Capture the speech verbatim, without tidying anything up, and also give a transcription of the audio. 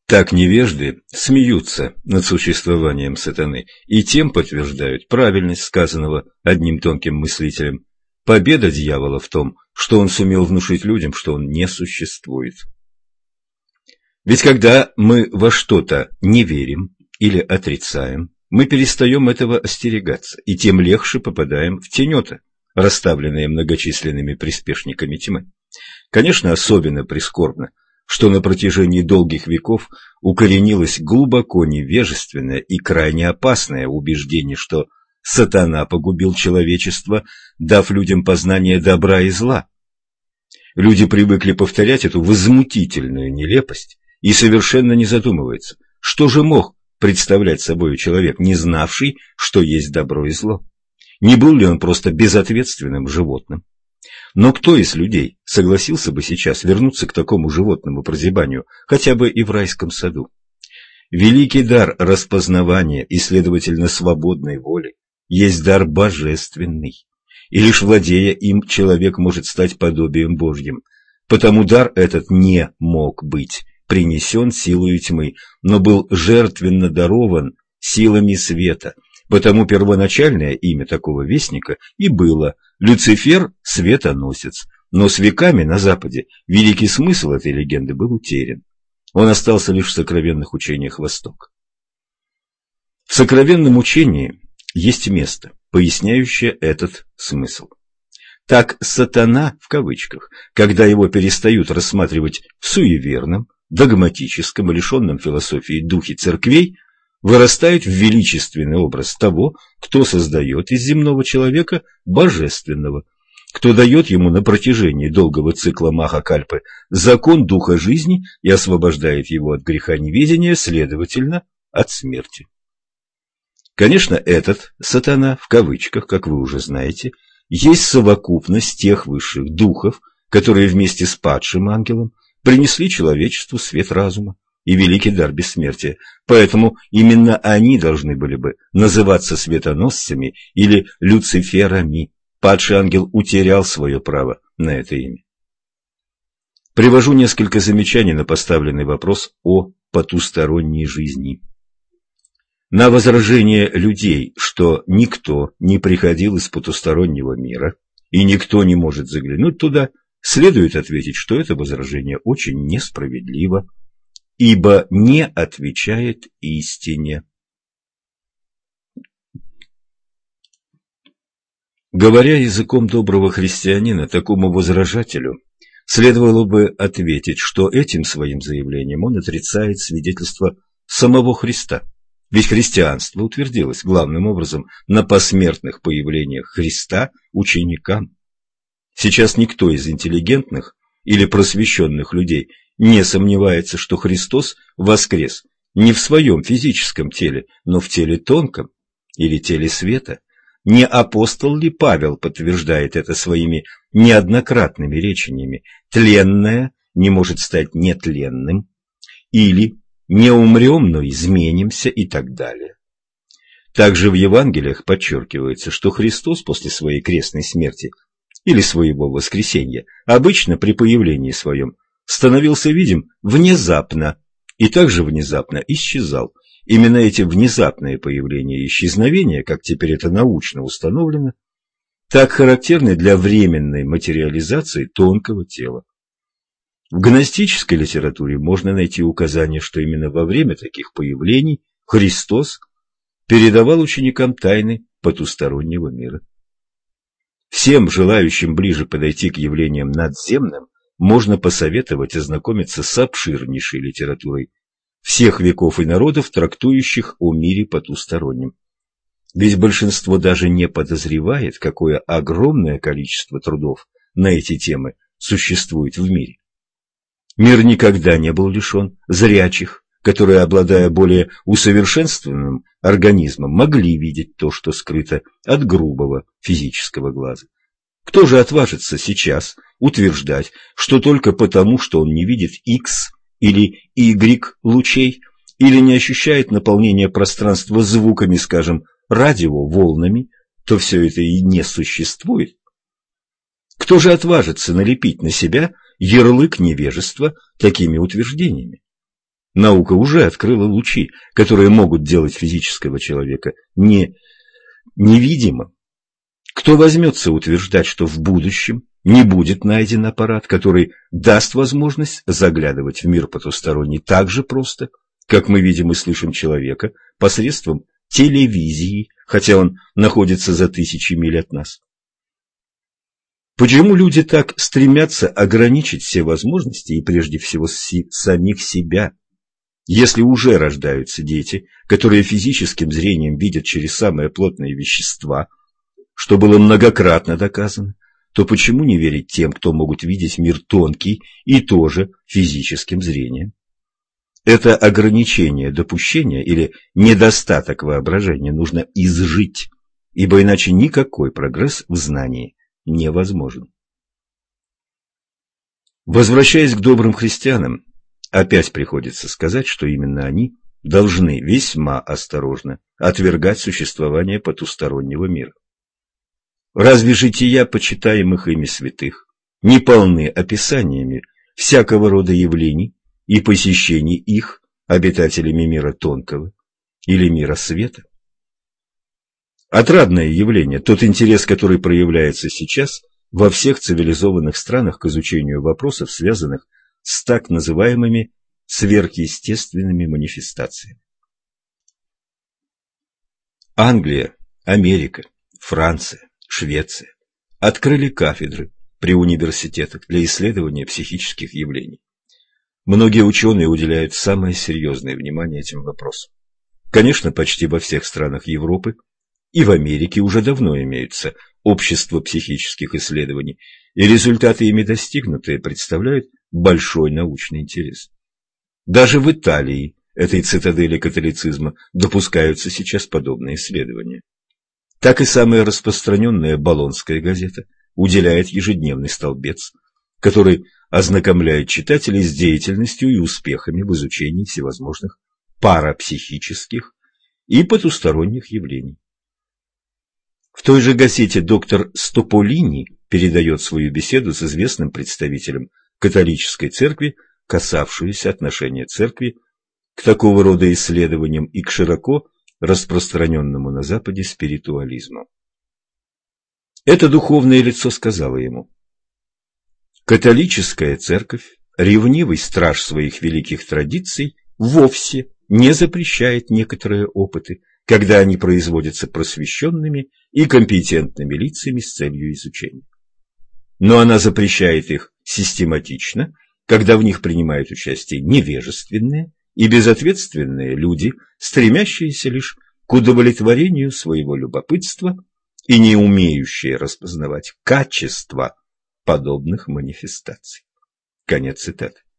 Так невежды смеются над существованием сатаны и тем подтверждают правильность сказанного одним тонким мыслителем. Победа дьявола в том, что он сумел внушить людям, что он не существует. Ведь когда мы во что-то не верим или отрицаем, мы перестаем этого остерегаться, и тем легче попадаем в тенета, расставленные многочисленными приспешниками тьмы. Конечно, особенно прискорбно, что на протяжении долгих веков укоренилось глубоко невежественное и крайне опасное убеждение, что сатана погубил человечество, дав людям познание добра и зла. Люди привыкли повторять эту возмутительную нелепость и совершенно не задумываются, что же мог представлять собой человек, не знавший, что есть добро и зло. Не был ли он просто безответственным животным? Но кто из людей согласился бы сейчас вернуться к такому животному прозябанию, хотя бы и в райском саду? Великий дар распознавания и, следовательно, свободной воли есть дар божественный, и лишь владея им человек может стать подобием Божьим. Потому дар этот не мог быть принесен силою тьмы, но был жертвенно дарован силами света. Потому первоначальное имя такого вестника и было Люцифер – светоносец, но с веками на Западе великий смысл этой легенды был утерян. Он остался лишь в сокровенных учениях Востока. В сокровенном учении есть место, поясняющее этот смысл. Так сатана, в кавычках, когда его перестают рассматривать в суеверном, догматическом и лишенном философии духе церквей, вырастает в величественный образ того, кто создает из земного человека божественного, кто дает ему на протяжении долгого цикла Маха-Кальпы закон духа жизни и освобождает его от греха неведения, следовательно, от смерти. Конечно, этот сатана, в кавычках, как вы уже знаете, есть совокупность тех высших духов, которые вместе с падшим ангелом принесли человечеству свет разума и великий дар бессмертия, поэтому именно они должны были бы называться светоносцами или люциферами. Падший ангел утерял свое право на это имя. Привожу несколько замечаний на поставленный вопрос о потусторонней жизни. На возражение людей, что никто не приходил из потустороннего мира и никто не может заглянуть туда, следует ответить, что это возражение очень несправедливо, ибо не отвечает истине. Говоря языком доброго христианина, такому возражателю следовало бы ответить, что этим своим заявлением он отрицает свидетельство самого Христа. Ведь христианство утвердилось главным образом на посмертных появлениях Христа ученикам. Сейчас никто из интеллигентных или просвещенных людей не сомневается, что Христос воскрес не в своем физическом теле, но в теле тонком или теле света. Не апостол ли Павел подтверждает это своими неоднократными речениями? Тленное не может стать нетленным, или не умрем, но изменимся и так далее. Также в Евангелиях подчеркивается, что Христос после своей крестной смерти или своего воскресения обычно при появлении своем становился видим внезапно и также внезапно исчезал. Именно эти внезапные появления и исчезновения, как теперь это научно установлено, так характерны для временной материализации тонкого тела. В гностической литературе можно найти указание, что именно во время таких появлений Христос передавал ученикам тайны потустороннего мира. Всем желающим ближе подойти к явлениям надземным можно посоветовать ознакомиться с обширнейшей литературой всех веков и народов, трактующих о мире потустороннем. Ведь большинство даже не подозревает, какое огромное количество трудов на эти темы существует в мире. Мир никогда не был лишен зрячих, которые, обладая более усовершенствованным организмом, могли видеть то, что скрыто от грубого физического глаза. Кто же отважится сейчас утверждать, что только потому, что он не видит X или Y лучей, или не ощущает наполнения пространства звуками, скажем, радиоволнами, то все это и не существует? Кто же отважится налепить на себя ярлык невежества такими утверждениями? Наука уже открыла лучи, которые могут делать физического человека не невидимым. Кто возьмется утверждать, что в будущем не будет найден аппарат, который даст возможность заглядывать в мир потусторонний так же просто, как мы видим и слышим человека посредством телевизии, хотя он находится за тысячи миль от нас? Почему люди так стремятся ограничить все возможности и прежде всего си- самих себя? Если уже рождаются дети, которые физическим зрением видят через самые плотные вещества, что было многократно доказано, то почему не верить тем, кто могут видеть мир тонкий и тоже физическим зрением? Это ограничение допущения или недостаток воображения нужно изжить, ибо иначе никакой прогресс в знании невозможен. Возвращаясь к добрым христианам, опять приходится сказать, что именно они должны весьма осторожно отвергать существование потустороннего мира. Разве жития почитаемых ими святых не полны описаниями всякого рода явлений и посещений их обитателями мира тонкого или мира света? Отрадное явление, тот интерес, который проявляется сейчас во всех цивилизованных странах к изучению вопросов, связанных с так называемыми сверхъестественными манифестациями. Англия, Америка, Франция, Швеция открыли кафедры при университетах для исследования психических явлений. Многие ученые уделяют самое серьезное внимание этим вопросам. Конечно, почти во всех странах Европы и в Америке уже давно имеются общества психических исследований, и результаты ими достигнутые представляют большой научный интерес. Даже в Италии, этой цитадели католицизма, допускаются сейчас подобные исследования. Так и самая распространенная Болонская газета уделяет ежедневный столбец, который ознакомляет читателей с деятельностью и успехами в изучении всевозможных парапсихических и потусторонних явлений. В той же газете доктор Стополини передает свою беседу с известным представителем католической церкви, касавшуюся отношения церкви к такого рода исследованиям и к широко распространенному на Западе спиритуализму. Это духовное лицо сказало ему: «Католическая церковь, ревнивый страж своих великих традиций, вовсе не запрещает некоторые опыты, когда они производятся просвещенными и компетентными лицами с целью изучения. Но она запрещает их систематично, когда в них принимают участие невежественные и безответственные люди, стремящиеся лишь к удовлетворению своего любопытства и не умеющие распознавать качества подобных манифестаций». Конец цитаты.